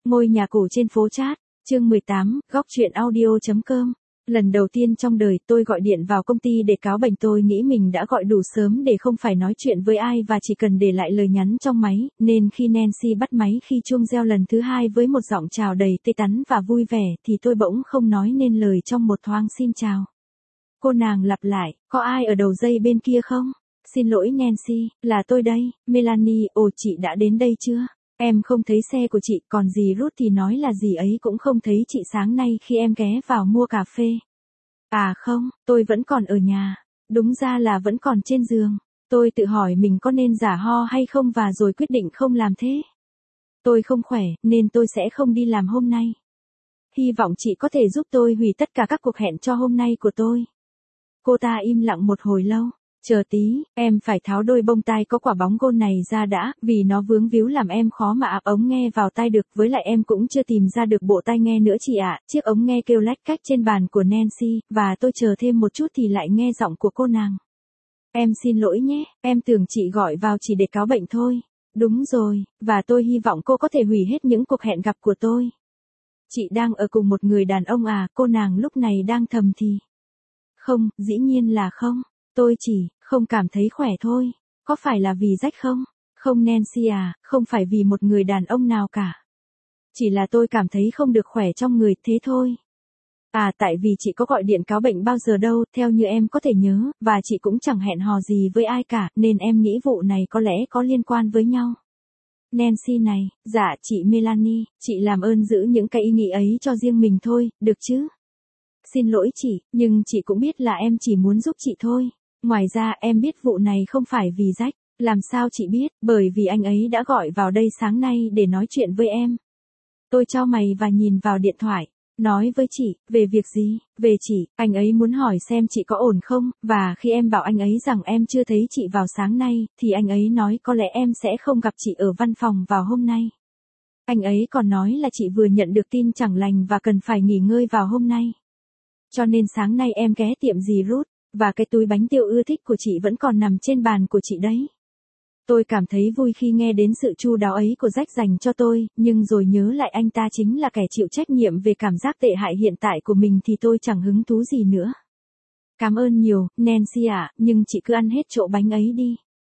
Ngôi nhà cổ trên phố Chát, chương 18, góc truyện audio.com. Lần đầu tiên trong đời tôi gọi điện vào công ty để cáo bệnh, tôi nghĩ mình đã gọi đủ sớm để không phải nói chuyện với ai và chỉ cần để lại lời nhắn trong máy, nên khi Nancy bắt máy khi chuông reo lần thứ hai với một giọng chào đầy tươi tắn và vui vẻ thì tôi bỗng không nói nên lời trong một thoáng xin chào. Cô nàng lặp lại, có ai ở đầu dây bên kia không? Xin lỗi Nancy, là tôi đây, Melanie, ồ chị đã đến đây chưa? Em không thấy xe của chị, còn dì Ruth thì nói là dì ấy cũng không thấy chị sáng nay khi em ghé vào mua cà phê. À không, tôi vẫn còn ở nhà. Đúng ra là vẫn còn trên giường. Tôi tự hỏi mình có nên giả ho hay không và rồi quyết định không làm thế. Tôi không khỏe, nên tôi sẽ không đi làm hôm nay. Hy vọng chị có thể giúp tôi hủy tất cả các cuộc hẹn cho hôm nay của tôi. Cô ta im lặng một hồi lâu. Chờ tí, em phải tháo đôi bông tai có quả bóng gold này ra đã, vì nó vướng víu làm em khó mà áp ống nghe vào tai được, với lại em cũng chưa tìm ra được bộ tai nghe nữa chị ạ. Chiếc ống nghe kêu lách cách trên bàn của Nancy, và tôi chờ thêm một chút thì lại nghe giọng của cô nàng. Em xin lỗi nhé, em tưởng chị gọi vào chỉ để cáo bệnh thôi. Đúng rồi, và tôi hy vọng cô có thể hủy hết những cuộc hẹn gặp của tôi. Chị đang ở cùng một người đàn ông à? Cô nàng lúc này đang thầm thì. Không, dĩ nhiên là không. Tôi chỉ không cảm thấy khỏe thôi. Có phải là vì rách không? Không Nancy à, không phải vì một người đàn ông nào cả. Chỉ là tôi cảm thấy không được khỏe trong người, thế thôi. À, tại vì chị có gọi điện cáo bệnh bao giờ đâu, theo như em có thể nhớ, và chị cũng chẳng hẹn hò gì với ai cả, nên em nghĩ vụ này có lẽ có liên quan với nhau. Nancy này, dạ chị Melanie, chị làm ơn giữ những cái ý nghĩ ấy cho riêng mình thôi, được chứ? Xin lỗi chị, nhưng chị cũng biết là em chỉ muốn giúp chị thôi. Ngoài ra em biết vụ này không phải vì rách. Làm sao chị biết? Bởi vì anh ấy đã gọi vào đây sáng nay để nói chuyện với em. Tôi chau mày và nhìn vào điện thoại. Nói với chị, về việc gì? Về chị, anh ấy muốn hỏi xem chị có ổn không, và khi em bảo anh ấy rằng em chưa thấy chị vào sáng nay, thì anh ấy nói có lẽ em sẽ không gặp chị ở văn phòng vào hôm nay. Anh ấy còn nói là chị vừa nhận được tin chẳng lành và cần phải nghỉ ngơi vào hôm nay. Cho nên sáng nay em ghé tiệm dì Ruth, và cái túi bánh tiêu ưa thích của chị vẫn còn nằm trên bàn của chị đấy. Tôi cảm thấy vui khi nghe đến sự chu đáo ấy của Jack dành cho tôi, nhưng rồi nhớ lại anh ta chính là kẻ chịu trách nhiệm về cảm giác tệ hại hiện tại của mình thì tôi chẳng hứng thú gì nữa. Cảm ơn nhiều, Nancy ạ, nhưng chị cứ ăn hết chỗ bánh ấy đi.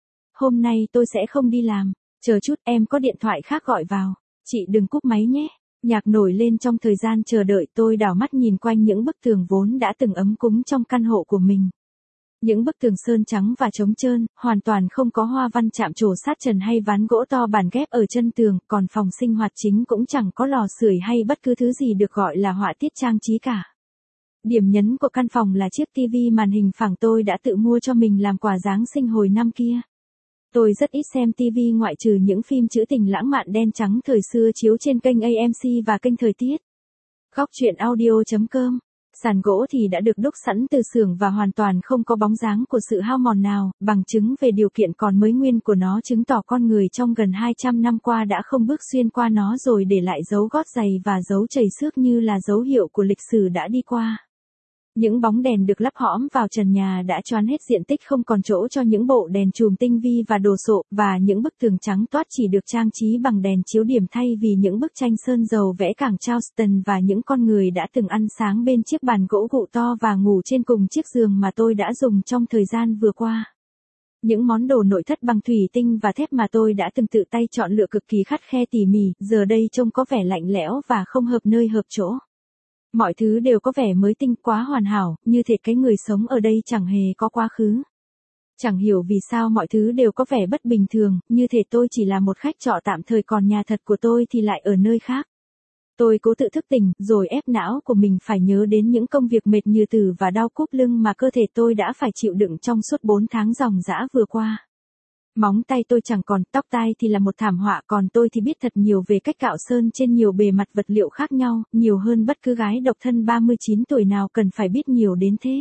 Hôm nay tôi sẽ không đi làm. Chờ chút, em có điện thoại khác gọi vào. Chị đừng cúp máy nhé. Nhạc nổi lên trong thời gian chờ đợi, tôi đảo mắt nhìn quanh những bức tường vốn đã từng ấm cúng trong căn hộ của mình. Những bức tường sơn trắng và trống trơn, hoàn toàn không có hoa văn chạm trổ sát trần hay ván gỗ to bản ghép ở chân tường, còn phòng sinh hoạt chính cũng chẳng có lò sưởi hay bất cứ thứ gì được gọi là họa tiết trang trí cả. Điểm nhấn của căn phòng là chiếc tivi màn hình phẳng tôi đã tự mua cho mình làm quà Giáng sinh hồi năm kia. Tôi rất ít xem TV ngoại trừ những phim trữ tình lãng mạn đen trắng thời xưa chiếu trên kênh AMC và kênh Thời tiết. Góc truyện audio.com. Sàn gỗ thì đã được đúc sẵn từ xưởng và hoàn toàn không có bóng dáng của sự hao mòn nào, bằng chứng về điều kiện còn mới nguyên của nó chứng tỏ con người trong gần 200 năm qua đã không bước xuyên qua nó rồi để lại dấu gót giày và dấu chảy xước như là dấu hiệu của lịch sử đã đi qua. Những bóng đèn được lắp hõm vào trần nhà đã choán hết diện tích, không còn chỗ cho những bộ đèn chùm tinh vi và đồ sộ, và những bức tường trắng toát chỉ được trang trí bằng đèn chiếu điểm thay vì những bức tranh sơn dầu vẽ cảng Charleston và những con người đã từng ăn sáng bên chiếc bàn gỗ gụ to và ngủ trên cùng chiếc giường mà tôi đã dùng trong thời gian vừa qua. Những món đồ nội thất bằng thủy tinh và thép mà tôi đã từng tự tay chọn lựa cực kỳ khắt khe tỉ mỉ, giờ đây trông có vẻ lạnh lẽo và không hợp nơi hợp chỗ. Mọi thứ đều có vẻ mới tinh, quá hoàn hảo, như thể cái người sống ở đây chẳng hề có quá khứ. Chẳng hiểu vì sao mọi thứ đều có vẻ bất bình thường, như thể tôi chỉ là một khách trọ tạm thời còn nhà thật của tôi thì lại ở nơi khác. Tôi cố tự thức tỉnh, rồi ép não của mình phải nhớ đến những công việc mệt như tử và đau cúp lưng mà cơ thể tôi đã phải chịu đựng trong suốt 4 tháng ròng rã vừa qua. Móng tay tôi chẳng còn, tóc tai thì là một thảm họa, còn tôi thì biết thật nhiều về cách cạo sơn trên nhiều bề mặt vật liệu khác nhau, nhiều hơn bất cứ gái độc thân 39 tuổi nào cần phải biết nhiều đến thế.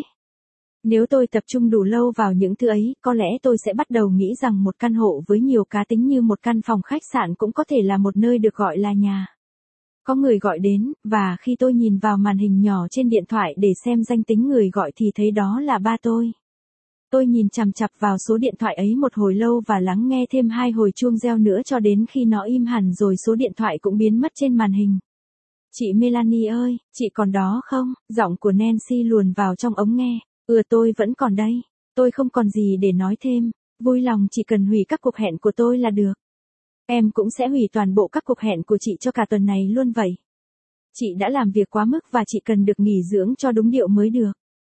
Nếu tôi tập trung đủ lâu vào những thứ ấy, có lẽ tôi sẽ bắt đầu nghĩ rằng một căn hộ với nhiều cá tính như một căn phòng khách sạn cũng có thể là một nơi được gọi là nhà. Có người gọi đến, và khi tôi nhìn vào màn hình nhỏ trên điện thoại để xem danh tính người gọi thì thấy đó là ba tôi. Tôi nhìn chằm chằm vào số điện thoại ấy một hồi lâu và lắng nghe thêm 2 hồi chuông reo nữa cho đến khi nó im hẳn rồi số điện thoại cũng biến mất trên màn hình. Chị Melanie ơi, chị còn đó không? Giọng của Nancy luồn vào trong ống nghe. Tôi vẫn còn đây. Tôi không còn gì để nói thêm. Vui lòng chỉ cần hủy các cuộc hẹn của tôi là được. Em cũng sẽ hủy toàn bộ các cuộc hẹn của chị cho cả tuần này luôn vậy. Chị đã làm việc quá mức và chị cần được nghỉ dưỡng cho đúng điệu mới được.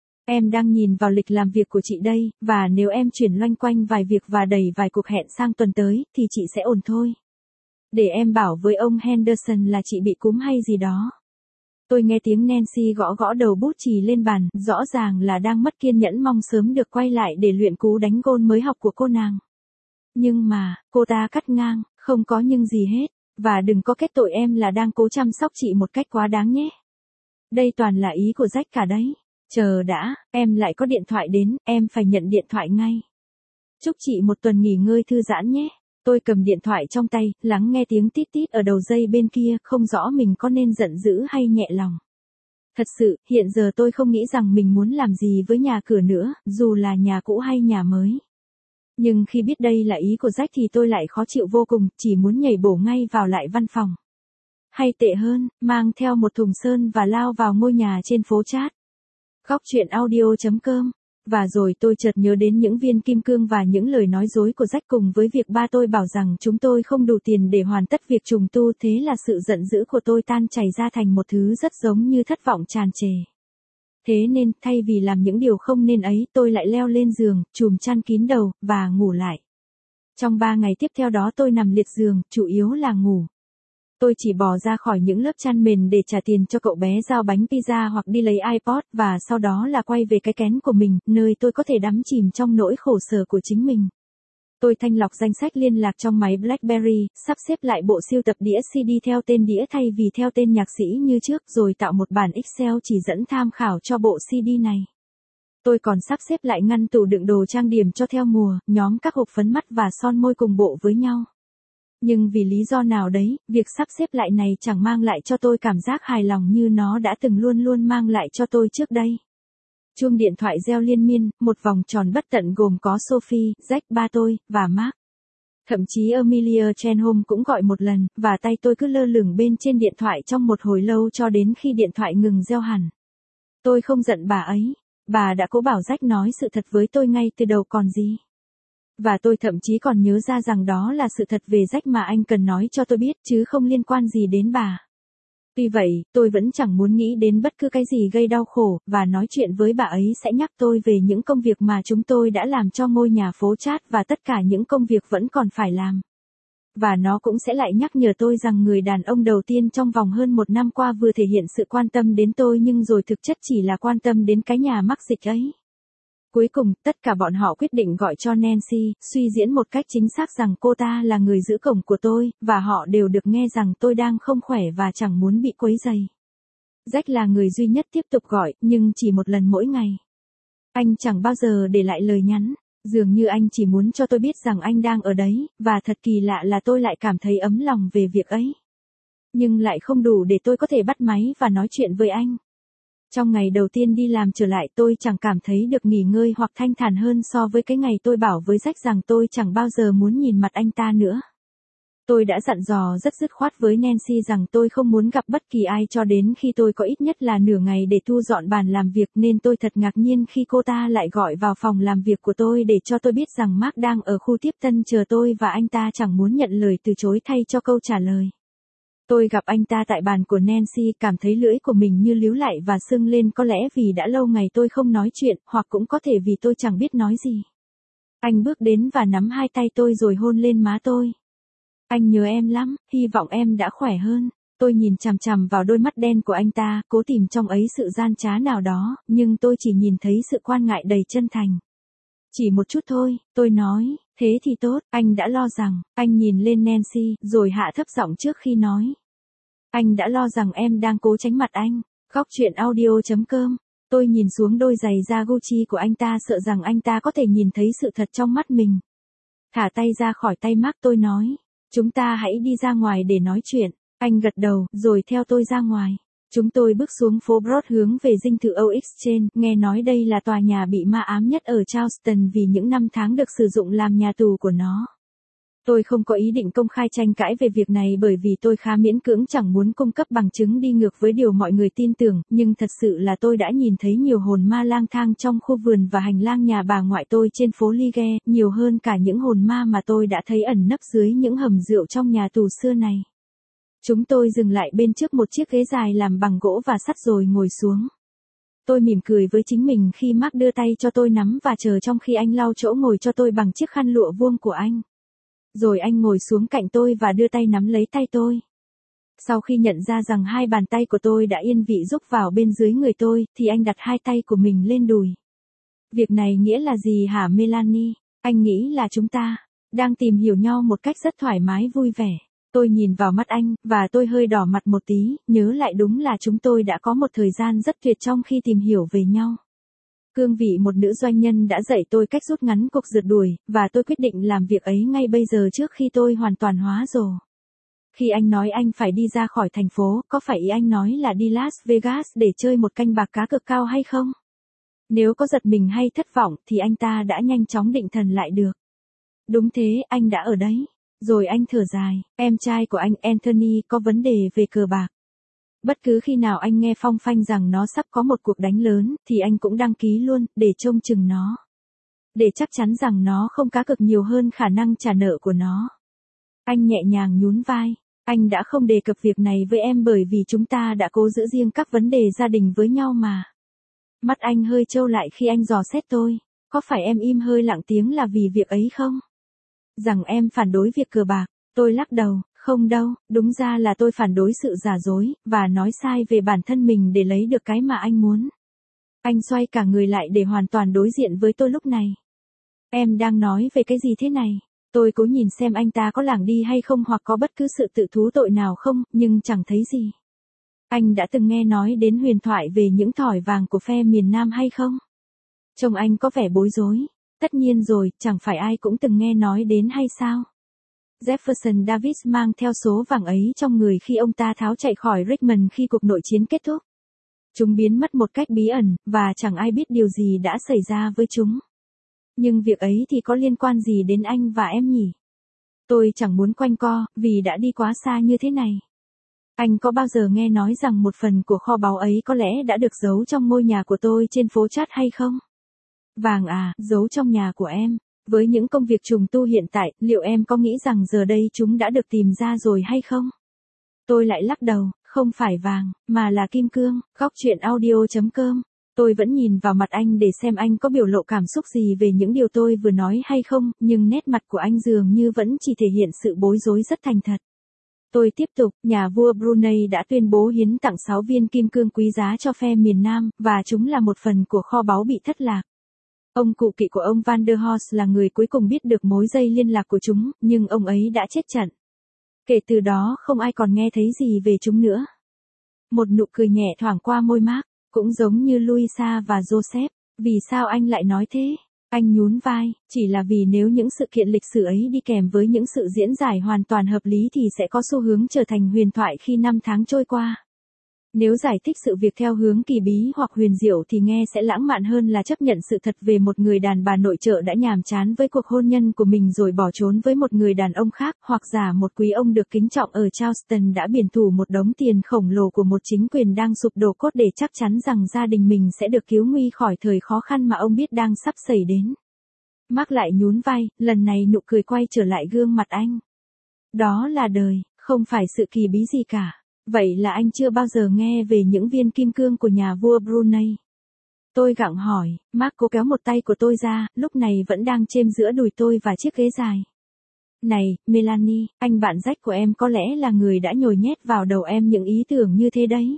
Em đang nhìn vào lịch làm việc của chị đây, và nếu em chuyển loanh quanh vài việc và đẩy vài cuộc hẹn sang tuần tới, thì chị sẽ ổn thôi. Để em bảo với ông Henderson là chị bị cúm hay gì đó. Tôi nghe tiếng Nancy gõ gõ đầu bút chì lên bàn, rõ ràng là đang mất kiên nhẫn mong sớm được quay lại để luyện cú đánh gôn mới học của cô nàng. Nhưng mà, cô ta cắt ngang, không có nhưng gì hết, và đừng có kết tội em là đang cố chăm sóc chị một cách quá đáng nhé. Đây toàn là ý của Jack cả đấy. Chờ đã, em lại có điện thoại đến, em phải nhận điện thoại ngay. Chúc chị một tuần nghỉ ngơi thư giãn nhé. Tôi cầm điện thoại trong tay, lắng nghe tiếng tít tít ở đầu dây bên kia, không rõ mình có nên giận dữ hay nhẹ lòng. Thật sự, hiện giờ tôi không nghĩ rằng mình muốn làm gì với nhà cửa nữa, dù là nhà cũ hay nhà mới. Nhưng khi biết đây là ý của Jack thì tôi lại khó chịu vô cùng, chỉ muốn nhảy bổ ngay vào lại văn phòng. Hay tệ hơn, mang theo một thùng sơn và lao vào ngôi nhà trên phố Chat. Góc chuyện audio.com. Và rồi tôi chợt nhớ đến những viên kim cương và những lời nói dối của Jack cùng với việc ba tôi bảo rằng chúng tôi không đủ tiền để hoàn tất việc trùng tu, thế là sự giận dữ của tôi tan chảy ra thành một thứ rất giống như thất vọng tràn trề. Thế nên, thay vì làm những điều không nên ấy, tôi lại leo lên giường, chùm chăn kín đầu, và ngủ lại. Trong 3 ngày tiếp theo đó tôi nằm liệt giường, chủ yếu là ngủ. Tôi chỉ bò ra khỏi những lớp chăn mền để trả tiền cho cậu bé giao bánh pizza hoặc đi lấy iPod, và sau đó là quay về cái kén của mình, nơi tôi có thể đắm chìm trong nỗi khổ sở của chính mình. Tôi thanh lọc danh sách liên lạc trong máy BlackBerry, sắp xếp lại bộ sưu tập đĩa CD theo tên đĩa thay vì theo tên nhạc sĩ như trước, rồi tạo một bản Excel chỉ dẫn tham khảo cho bộ CD này. Tôi còn sắp xếp lại ngăn tủ đựng đồ trang điểm cho theo mùa, nhóm các hộp phấn mắt và son môi cùng bộ với nhau. Nhưng vì lý do nào đấy, việc sắp xếp lại này chẳng mang lại cho tôi cảm giác hài lòng như nó đã từng luôn luôn mang lại cho tôi trước đây. Chuông điện thoại reo liên miên, một vòng tròn bất tận gồm có Sophie, Jack, ba tôi, và Mark. Thậm chí Amelia Chenholm cũng gọi một lần, và tay tôi cứ lơ lửng bên trên điện thoại trong một hồi lâu cho đến khi điện thoại ngừng reo hẳn. Tôi không giận bà ấy, bà đã cố bảo Jack nói sự thật với tôi ngay từ đầu còn gì. Và tôi thậm chí còn nhớ ra rằng đó là sự thật về Jack mà anh cần nói cho tôi biết, chứ không liên quan gì đến bà. Tuy vậy, tôi vẫn chẳng muốn nghĩ đến bất cứ cái gì gây đau khổ, và nói chuyện với bà ấy sẽ nhắc tôi về những công việc mà chúng tôi đã làm cho ngôi nhà phố Chat và tất cả những công việc vẫn còn phải làm. Và nó cũng sẽ lại nhắc nhở tôi rằng người đàn ông đầu tiên trong vòng hơn 1 năm qua vừa thể hiện sự quan tâm đến tôi nhưng rồi thực chất chỉ là quan tâm đến cái nhà mắc dịch ấy. Cuối cùng, tất cả bọn họ quyết định gọi cho Nancy, suy diễn một cách chính xác rằng cô ta là người giữ cổng của tôi, và họ đều được nghe rằng tôi đang không khỏe và chẳng muốn bị quấy rầy. Jack là người duy nhất tiếp tục gọi, nhưng chỉ một lần mỗi ngày. Anh chẳng bao giờ để lại lời nhắn, dường như anh chỉ muốn cho tôi biết rằng anh đang ở đấy, và thật kỳ lạ là tôi lại cảm thấy ấm lòng về việc ấy. Nhưng lại không đủ để tôi có thể bắt máy và nói chuyện với anh. Trong ngày đầu tiên đi làm trở lại tôi chẳng cảm thấy được nghỉ ngơi hoặc thanh thản hơn so với cái ngày tôi bảo với Jack rằng tôi chẳng bao giờ muốn nhìn mặt anh ta nữa. Tôi đã dặn dò rất dứt khoát với Nancy rằng tôi không muốn gặp bất kỳ ai cho đến khi tôi có ít nhất là nửa ngày để thu dọn bàn làm việc, nên tôi thật ngạc nhiên khi cô ta lại gọi vào phòng làm việc của tôi để cho tôi biết rằng Mark đang ở khu tiếp tân chờ tôi và anh ta chẳng muốn nhận lời từ chối thay cho câu trả lời. Tôi gặp anh ta tại bàn của Nancy, cảm thấy lưỡi của mình như líu lại và sưng lên, có lẽ vì đã lâu ngày tôi không nói chuyện, hoặc cũng có thể vì tôi chẳng biết nói gì. Anh bước đến và nắm hai tay tôi rồi hôn lên má tôi. Anh nhớ em lắm, hy vọng em đã khỏe hơn. Tôi nhìn chằm chằm vào đôi mắt đen của anh ta, cố tìm trong ấy sự gian trá nào đó, nhưng tôi chỉ nhìn thấy sự quan ngại đầy chân thành. Chỉ một chút thôi, tôi nói, thế thì tốt, anh đã lo rằng, anh nhìn lên Nancy, rồi hạ thấp giọng trước khi nói. Anh đã lo rằng em đang cố tránh mặt anh. Góc chuyện audio.com. Tôi nhìn xuống đôi giày da Gucci của anh ta, sợ rằng anh ta có thể nhìn thấy sự thật trong mắt mình. Thả tay ra khỏi tay Mark, tôi nói, chúng ta hãy đi ra ngoài để nói chuyện. Anh gật đầu, rồi theo tôi ra ngoài. Chúng tôi bước xuống phố Broad hướng về dinh thự Old Exchange, nghe nói đây là tòa nhà bị ma ám nhất ở Charleston vì những năm tháng được sử dụng làm nhà tù của nó. Tôi không có ý định công khai tranh cãi về việc này bởi vì tôi khá miễn cưỡng chẳng muốn cung cấp bằng chứng đi ngược với điều mọi người tin tưởng, nhưng thật sự là tôi đã nhìn thấy nhiều hồn ma lang thang trong khu vườn và hành lang nhà bà ngoại tôi trên phố Lige, nhiều hơn cả những hồn ma mà tôi đã thấy ẩn nấp dưới những hầm rượu trong nhà tù xưa này. Chúng tôi dừng lại bên trước một chiếc ghế dài làm bằng gỗ và sắt rồi ngồi xuống. Tôi mỉm cười với chính mình khi Mark đưa tay cho tôi nắm và chờ trong khi anh lau chỗ ngồi cho tôi bằng chiếc khăn lụa vuông của anh. Rồi anh ngồi xuống cạnh tôi và đưa tay nắm lấy tay tôi. Sau khi nhận ra rằng hai bàn tay của tôi đã yên vị rúc vào bên dưới người tôi, thì anh đặt hai tay của mình lên đùi. Việc này nghĩa là gì hả Melanie? Anh nghĩ là chúng ta đang tìm hiểu nhau một cách rất thoải mái vui vẻ. Tôi nhìn vào mắt anh, và tôi hơi đỏ mặt một tí, nhớ lại đúng là chúng tôi đã có một thời gian rất tuyệt trong khi tìm hiểu về nhau. Cương vị một nữ doanh nhân đã dạy tôi cách rút ngắn cuộc rượt đuổi, và tôi quyết định làm việc ấy ngay bây giờ trước khi tôi hoàn toàn hóa rồ. Khi anh nói anh phải đi ra khỏi thành phố, có phải ý anh nói là đi Las Vegas để chơi một canh bạc cá cược cao hay không? Nếu có giật mình hay thất vọng thì anh ta đã nhanh chóng định thần lại được. Đúng thế, anh đã ở đấy. Rồi anh thở dài, em trai của anh Anthony có vấn đề về cờ bạc. Bất cứ khi nào anh nghe phong phanh rằng nó sắp có một cuộc đánh lớn, thì anh cũng đăng ký luôn, để trông chừng nó. Để chắc chắn rằng nó không cá cược nhiều hơn khả năng trả nợ của nó. Anh nhẹ nhàng nhún vai. Anh đã không đề cập việc này với em bởi vì chúng ta đã cố giữ riêng các vấn đề gia đình với nhau mà. Mắt anh hơi trâu lại khi anh dò xét tôi. Có phải em im hơi lặng tiếng là vì việc ấy không? Rằng em phản đối việc cờ bạc. Tôi lắc đầu, không đâu, đúng ra là tôi phản đối sự giả dối, và nói sai về bản thân mình để lấy được cái mà anh muốn. Anh xoay cả người lại để hoàn toàn đối diện với tôi lúc này. Em đang nói về cái gì thế này? Tôi cố nhìn xem anh ta có lảng đi hay không hoặc có bất cứ sự tự thú tội nào không, nhưng chẳng thấy gì. Anh đã từng nghe nói đến huyền thoại về những thỏi vàng của phe miền Nam hay không? Trông anh có vẻ bối rối. Tất nhiên rồi, chẳng phải ai cũng từng nghe nói đến hay sao? Jefferson Davis mang theo số vàng ấy trong người khi ông ta tháo chạy khỏi Richmond khi cuộc nội chiến kết thúc. Chúng biến mất một cách bí ẩn, và chẳng ai biết điều gì đã xảy ra với chúng. Nhưng việc ấy thì có liên quan gì đến anh và em nhỉ? Tôi chẳng muốn quanh co, vì đã đi quá xa như thế này. Anh có bao giờ nghe nói rằng một phần của kho báu ấy có lẽ đã được giấu trong ngôi nhà của tôi trên phố Chát hay không? Vàng à, giấu trong nhà của em. Với những công việc trùng tu hiện tại, liệu em có nghĩ rằng giờ đây chúng đã được tìm ra rồi hay không? Tôi lại lắc đầu, không phải vàng, mà là kim cương. Góc chuyện audio.com. Tôi vẫn nhìn vào mặt anh để xem anh có biểu lộ cảm xúc gì về những điều tôi vừa nói hay không, nhưng nét mặt của anh dường như vẫn chỉ thể hiện sự bối rối rất thành thật. Tôi tiếp tục, nhà vua Brunei đã tuyên bố hiến tặng 6 viên kim cương quý giá cho phe miền Nam, và chúng là một phần của kho báu bị thất lạc. Ông cụ kỵ của ông Van der Horst là người cuối cùng biết được mối dây liên lạc của chúng, nhưng ông ấy đã chết trận. Kể từ đó không ai còn nghe thấy gì về chúng nữa. Một nụ cười nhẹ thoảng qua môi Mark, cũng giống như Louisa và Joseph. Vì sao anh lại nói thế? Anh nhún vai, chỉ là vì nếu những sự kiện lịch sử ấy đi kèm với những sự diễn giải hoàn toàn hợp lý thì sẽ có xu hướng trở thành huyền thoại khi năm tháng trôi qua. Nếu giải thích sự việc theo hướng kỳ bí hoặc huyền diệu thì nghe sẽ lãng mạn hơn là chấp nhận sự thật về một người đàn bà nội trợ đã nhàm chán với cuộc hôn nhân của mình rồi bỏ trốn với một người đàn ông khác, hoặc giả một quý ông được kính trọng ở Charleston đã biển thủ một đống tiền khổng lồ của một chính quyền đang sụp đổ cốt để chắc chắn rằng gia đình mình sẽ được cứu nguy khỏi thời khó khăn mà ông biết đang sắp xảy đến. Mark lại nhún vai, lần này nụ cười quay trở lại gương mặt anh. Đó là đời, không phải sự kỳ bí gì cả. Vậy là anh chưa bao giờ nghe về những viên kim cương của nhà vua Brunei? Tôi gặng hỏi, Mark cố kéo một tay của tôi ra, lúc này vẫn đang chêm giữa đùi tôi và chiếc ghế dài. Này, Melanie, anh bạn rách của em có lẽ là người đã nhồi nhét vào đầu em những ý tưởng như thế đấy.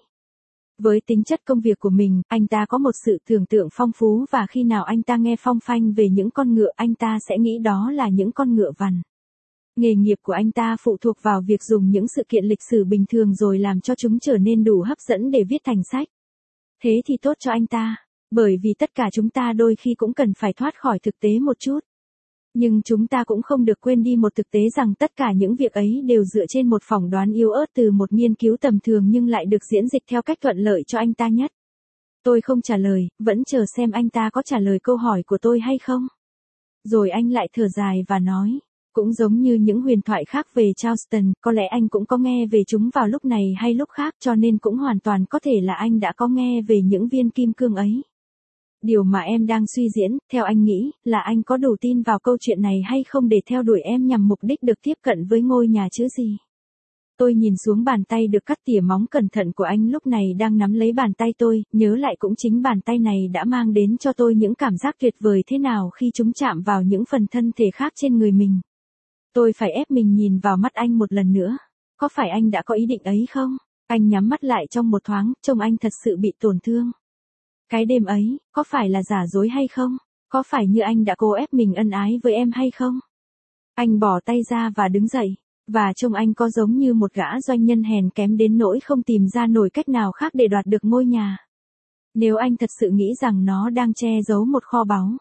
Với tính chất công việc của mình, anh ta có một sự tưởng tượng phong phú và khi nào anh ta nghe phong phanh về những con ngựa anh ta sẽ nghĩ đó là những con ngựa vằn. Nghề nghiệp của anh ta phụ thuộc vào việc dùng những sự kiện lịch sử bình thường rồi làm cho chúng trở nên đủ hấp dẫn để viết thành sách. Thế thì tốt cho anh ta, bởi vì tất cả chúng ta đôi khi cũng cần phải thoát khỏi thực tế một chút. Nhưng chúng ta cũng không được quên đi một thực tế rằng tất cả những việc ấy đều dựa trên một phỏng đoán yếu ớt từ một nghiên cứu tầm thường nhưng lại được diễn dịch theo cách thuận lợi cho anh ta nhất. Tôi không trả lời, vẫn chờ xem anh ta có trả lời câu hỏi của tôi hay không. Rồi anh lại thở dài và nói, cũng giống như những huyền thoại khác về Charleston, có lẽ anh cũng có nghe về chúng vào lúc này hay lúc khác cho nên cũng hoàn toàn có thể là anh đã có nghe về những viên kim cương ấy. Điều mà em đang suy diễn, theo anh nghĩ, là anh có đủ tin vào câu chuyện này hay không để theo đuổi em nhằm mục đích được tiếp cận với ngôi nhà chứ gì. Tôi nhìn xuống bàn tay được cắt tỉa móng cẩn thận của anh lúc này đang nắm lấy bàn tay tôi, nhớ lại cũng chính bàn tay này đã mang đến cho tôi những cảm giác tuyệt vời thế nào khi chúng chạm vào những phần thân thể khác trên người mình. Tôi phải ép mình nhìn vào mắt anh một lần nữa. Có phải anh đã có ý định ấy không? Anh nhắm mắt lại trong một thoáng, trông anh thật sự bị tổn thương. Cái đêm ấy, có phải là giả dối hay không? Có phải như anh đã cố ép mình ân ái với em hay không? Anh bỏ tay ra và đứng dậy. Và trông anh có giống như một gã doanh nhân hèn kém đến nỗi không tìm ra nổi cách nào khác để đoạt được ngôi nhà. Nếu anh thật sự nghĩ rằng nó đang che giấu một kho báu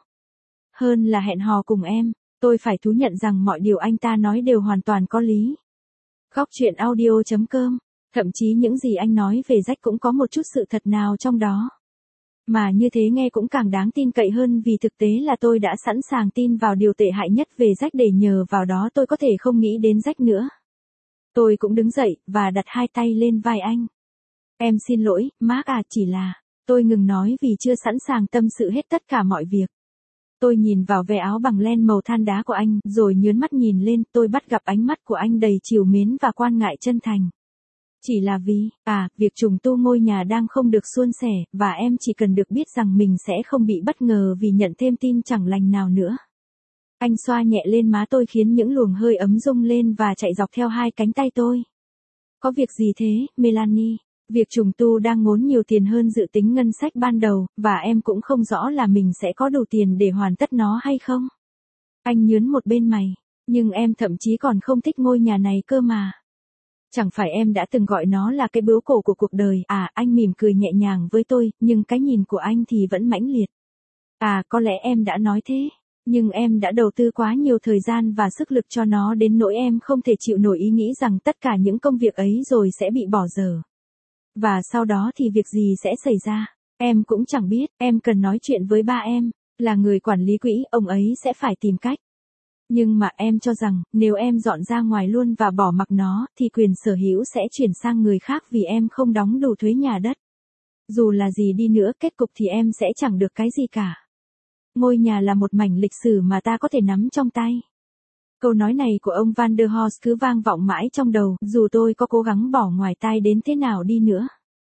hơn là hẹn hò cùng em, tôi phải thú nhận rằng mọi điều anh ta nói đều hoàn toàn có lý. Góc truyện audio.com. Thậm chí những gì anh nói về Jack cũng có một chút sự thật nào trong đó. Mà như thế nghe cũng càng đáng tin cậy hơn vì thực tế là tôi đã sẵn sàng tin vào điều tệ hại nhất về Jack để nhờ vào đó tôi có thể không nghĩ đến Jack nữa. Tôi cũng đứng dậy và đặt hai tay lên vai anh. Em xin lỗi, Mark à, chỉ là, tôi ngừng nói vì chưa sẵn sàng tâm sự hết tất cả mọi việc. Tôi nhìn vào ve áo bằng len màu than đá của anh, rồi nhớn mắt nhìn lên, tôi bắt gặp ánh mắt của anh đầy trìu mến và quan ngại chân thành. Chỉ là vì, việc trùng tu ngôi nhà đang không được suôn sẻ, và em chỉ cần được biết rằng mình sẽ không bị bất ngờ vì nhận thêm tin chẳng lành nào nữa. Anh xoa nhẹ lên má tôi khiến những luồng hơi ấm rung lên và chạy dọc theo hai cánh tay tôi. Có việc gì thế, Melanie? Việc trùng tu đang ngốn nhiều tiền hơn dự tính ngân sách ban đầu, và em cũng không rõ là mình sẽ có đủ tiền để hoàn tất nó hay không. Anh nhớn một bên mày, nhưng em thậm chí còn không thích ngôi nhà này cơ mà. Chẳng phải em đã từng gọi nó là cái bướu cổ của cuộc đời, anh mỉm cười nhẹ nhàng với tôi, nhưng cái nhìn của anh thì vẫn mãnh liệt. Có lẽ em đã nói thế, nhưng em đã đầu tư quá nhiều thời gian và sức lực cho nó đến nỗi em không thể chịu nổi ý nghĩ rằng tất cả những công việc ấy rồi sẽ bị bỏ dở. Và sau đó thì việc gì sẽ xảy ra, em cũng chẳng biết, em cần nói chuyện với ba em, là người quản lý quỹ, ông ấy sẽ phải tìm cách. Nhưng mà em cho rằng, nếu em dọn ra ngoài luôn và bỏ mặc nó, thì quyền sở hữu sẽ chuyển sang người khác vì em không đóng đủ thuế nhà đất. Dù là gì đi nữa, kết cục thì em sẽ chẳng được cái gì cả. Ngôi nhà là một mảnh lịch sử mà ta có thể nắm trong tay. Câu nói này của ông Van der Horst cứ vang vọng mãi trong đầu, dù tôi có cố gắng bỏ ngoài tai đến thế nào đi nữa.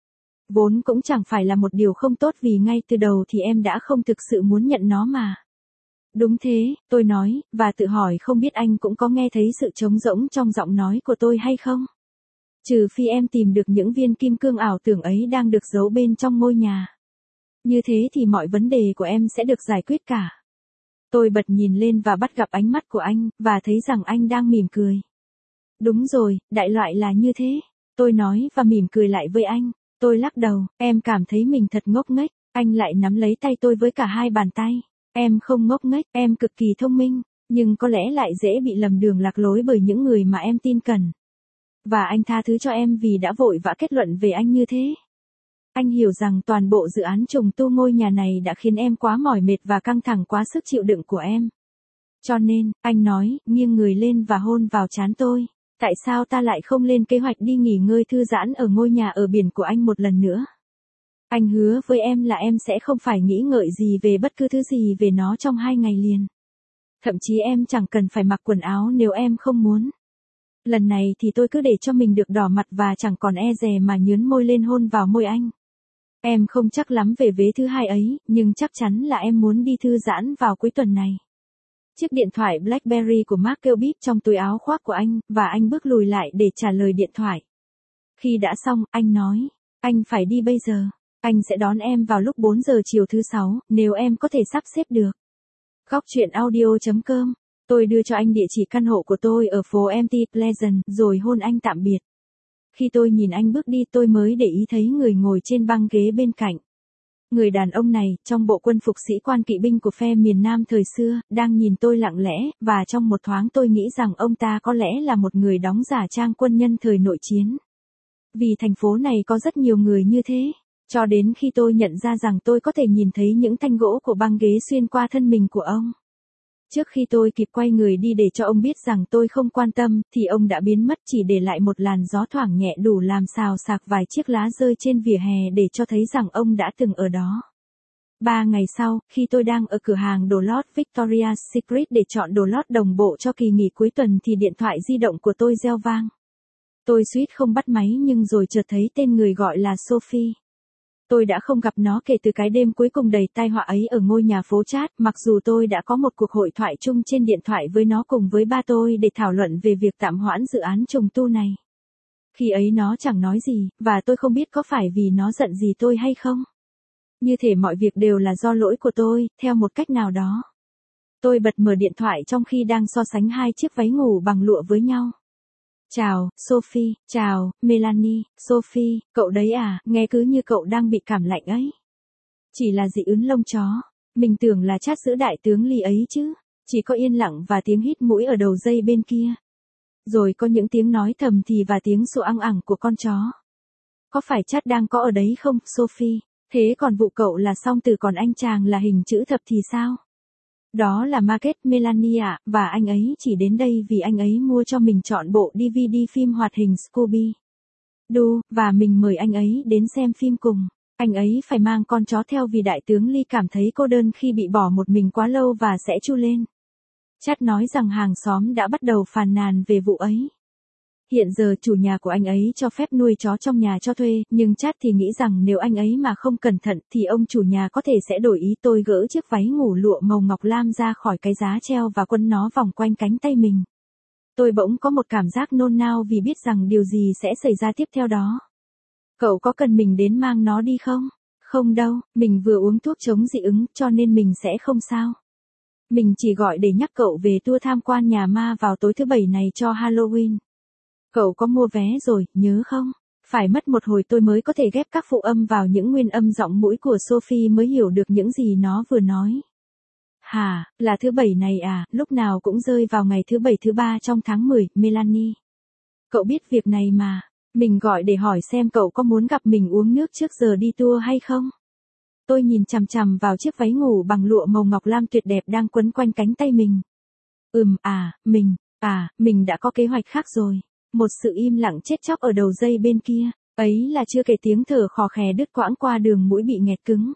Vốn cũng chẳng phải là một điều không tốt vì ngay từ đầu thì em đã không thực sự muốn nhận nó mà. Đúng thế, tôi nói, và tự hỏi không biết anh cũng có nghe thấy sự trống rỗng trong giọng nói của tôi hay không? Trừ phi em tìm được những viên kim cương ảo tưởng ấy đang được giấu bên trong ngôi nhà. Như thế thì mọi vấn đề của em sẽ được giải quyết cả. Tôi bật nhìn lên và bắt gặp ánh mắt của anh, và thấy rằng anh đang mỉm cười. Đúng rồi, đại loại là như thế. Tôi nói và mỉm cười lại với anh. Tôi lắc đầu, em cảm thấy mình thật ngốc nghếch. Anh lại nắm lấy tay tôi với cả hai bàn tay. Em không ngốc nghếch, em cực kỳ thông minh, nhưng có lẽ lại dễ bị lầm đường lạc lối bởi những người mà em tin cần. Và anh tha thứ cho em vì đã vội vã kết luận về anh như thế. Anh hiểu rằng toàn bộ dự án trùng tu ngôi nhà này đã khiến em quá mỏi mệt và căng thẳng quá sức chịu đựng của em. Cho nên, anh nói, nghiêng người lên và hôn vào trán tôi. Tại sao ta lại không lên kế hoạch đi nghỉ ngơi thư giãn ở ngôi nhà ở biển của anh một lần nữa? Anh hứa với em là em sẽ không phải nghĩ ngợi gì về bất cứ thứ gì về nó trong 2 ngày liền. Thậm chí em chẳng cần phải mặc quần áo nếu em không muốn. Lần này thì tôi cứ để cho mình được đỏ mặt và chẳng còn e dè mà nhớn môi lên hôn vào môi anh. Em không chắc lắm về vế thứ hai ấy, nhưng chắc chắn là em muốn đi thư giãn vào cuối tuần này. Chiếc điện thoại BlackBerry của Mark kêu bíp trong túi áo khoác của anh, và anh bước lùi lại để trả lời điện thoại. Khi đã xong, anh nói, anh phải đi bây giờ. Anh sẽ đón em vào lúc 4 giờ chiều thứ 6, nếu em có thể sắp xếp được. Góc truyện audio.com. Tôi đưa cho anh địa chỉ căn hộ của tôi ở phố Empty Pleasant, rồi hôn anh tạm biệt. Khi tôi nhìn anh bước đi tôi mới để ý thấy người ngồi trên băng ghế bên cạnh. Người đàn ông này, trong bộ quân phục sĩ quan kỵ binh của phe miền Nam thời xưa, đang nhìn tôi lặng lẽ, và trong một thoáng tôi nghĩ rằng ông ta có lẽ là một người đóng giả trang quân nhân thời nội chiến. Vì thành phố này có rất nhiều người như thế. Cho đến khi tôi nhận ra rằng tôi có thể nhìn thấy những thanh gỗ của băng ghế xuyên qua thân mình của ông. Trước khi tôi kịp quay người đi để cho ông biết rằng tôi không quan tâm, thì ông đã biến mất, chỉ để lại một làn gió thoảng nhẹ đủ làm xào xạc vài chiếc lá rơi trên vỉa hè để cho thấy rằng ông đã từng ở đó. 3 ngày sau, khi tôi đang ở cửa hàng đồ lót Victoria's Secret để chọn đồ lót đồng bộ cho kỳ nghỉ cuối tuần thì điện thoại di động của tôi reo vang. Tôi suýt không bắt máy nhưng rồi chợt thấy tên người gọi là Sophie. Tôi đã không gặp nó kể từ cái đêm cuối cùng đầy tai họa ấy ở ngôi nhà phố Chat, mặc dù tôi đã có một cuộc hội thoại chung trên điện thoại với nó cùng với ba tôi để thảo luận về việc tạm hoãn dự án trùng tu này. Khi ấy nó chẳng nói gì, và tôi không biết có phải vì nó giận gì tôi hay không. Như thể mọi việc đều là do lỗi của tôi, theo một cách nào đó. Tôi bật mở điện thoại trong khi đang so sánh hai chiếc váy ngủ bằng lụa với nhau. Chào, Sophie, chào, Melanie, Sophie, cậu đấy à, nghe cứ như cậu đang bị cảm lạnh ấy. Chỉ là dị ứng lông chó, mình tưởng là chat giữa đại tướng Lee ấy chứ, chỉ có yên lặng và tiếng hít mũi ở đầu dây bên kia. Rồi có những tiếng nói thầm thì và tiếng sủa ăng ẳng của con chó. Có phải chat đang có ở đấy không, Sophie? Thế còn vụ cậu là song từ còn anh chàng là hình chữ thập thì sao? Đó là Market Melanie ạ, và anh ấy chỉ đến đây vì anh ấy mua cho mình chọn bộ DVD phim hoạt hình Scooby-Doo, và mình mời anh ấy đến xem phim cùng. Anh ấy phải mang con chó theo vì đại tướng Lee cảm thấy cô đơn khi bị bỏ một mình quá lâu và sẽ tru lên. Chat nói rằng hàng xóm đã bắt đầu phàn nàn về vụ ấy. Hiện giờ chủ nhà của anh ấy cho phép nuôi chó trong nhà cho thuê, nhưng Chat thì nghĩ rằng nếu anh ấy mà không cẩn thận thì ông chủ nhà có thể sẽ đổi ý. Tôi gỡ chiếc váy ngủ lụa màu ngọc lam ra khỏi cái giá treo và quấn nó vòng quanh cánh tay mình. Tôi bỗng có một cảm giác nôn nao vì biết rằng điều gì sẽ xảy ra tiếp theo đó. Cậu có cần mình đến mang nó đi không? Không đâu, mình vừa uống thuốc chống dị ứng cho nên mình sẽ không sao. Mình chỉ gọi để nhắc cậu về tour tham quan nhà ma vào tối thứ Bảy này cho Halloween. Cậu có mua vé rồi, nhớ không? Phải mất một hồi tôi mới có thể ghép các phụ âm vào những nguyên âm giọng mũi của Sophie mới hiểu được những gì nó vừa nói. Hả, là thứ Bảy này à, lúc nào cũng rơi vào ngày thứ Bảy thứ Ba trong tháng 10, Melanie. Cậu biết việc này mà, mình gọi để hỏi xem cậu có muốn gặp mình uống nước trước giờ đi tour hay không? Tôi nhìn chằm chằm vào chiếc váy ngủ bằng lụa màu ngọc lam tuyệt đẹp đang quấn quanh cánh tay mình. Mình đã có kế hoạch khác rồi. Một sự im lặng chết chóc ở đầu dây bên kia, ấy là chưa kể tiếng thở khò khè đứt quãng qua đường mũi bị nghẹt cứng.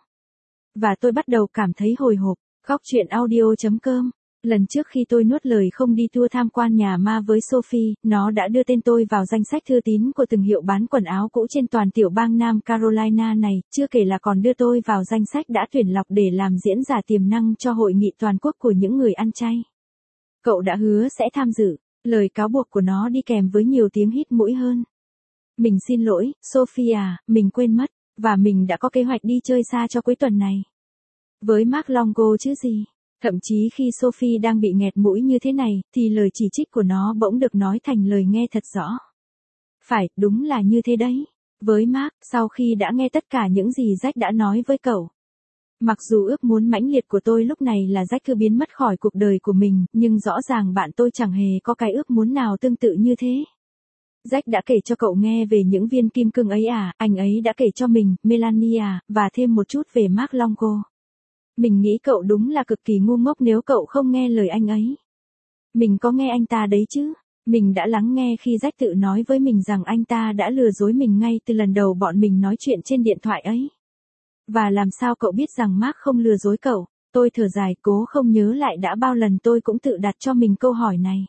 Và tôi bắt đầu cảm thấy hồi hộp. Góc truyện audio.com. Lần trước khi tôi nuốt lời không đi tour tham quan nhà ma với Sophie, nó đã đưa tên tôi vào danh sách thư tín của từng hiệu bán quần áo cũ trên toàn tiểu bang Nam Carolina này, chưa kể là còn đưa tôi vào danh sách đã tuyển lọc để làm diễn giả tiềm năng cho hội nghị toàn quốc của những người ăn chay. Cậu đã hứa sẽ tham dự. Lời cáo buộc của nó đi kèm với nhiều tiếng hít mũi hơn. Mình xin lỗi, Sophie à, mình quên mất, và mình đã có kế hoạch đi chơi xa cho cuối tuần này. Với Mark Longo chứ gì. Thậm chí khi Sophie đang bị nghẹt mũi như thế này, thì lời chỉ trích của nó bỗng được nói thành lời nghe thật rõ. Phải, đúng là như thế đấy. Với Mark, sau khi đã nghe tất cả những gì Jack đã nói với cậu. Mặc dù ước muốn mãnh liệt của tôi lúc này là Jack cứ biến mất khỏi cuộc đời của mình, nhưng rõ ràng bạn tôi chẳng hề có cái ước muốn nào tương tự như thế. Jack đã kể cho cậu nghe về những viên kim cương ấy à, anh ấy đã kể cho mình, Melania, và thêm một chút về Mark Longo. Mình nghĩ cậu đúng là cực kỳ ngu ngốc nếu cậu không nghe lời anh ấy. Mình có nghe anh ta đấy chứ. Mình đã lắng nghe khi Jack tự nói với mình rằng anh ta đã lừa dối mình ngay từ lần đầu bọn mình nói chuyện trên điện thoại ấy. Và làm sao cậu biết rằng Mark không lừa dối cậu? Tôi thở dài cố không nhớ lại đã bao lần tôi cũng tự đặt cho mình câu hỏi này.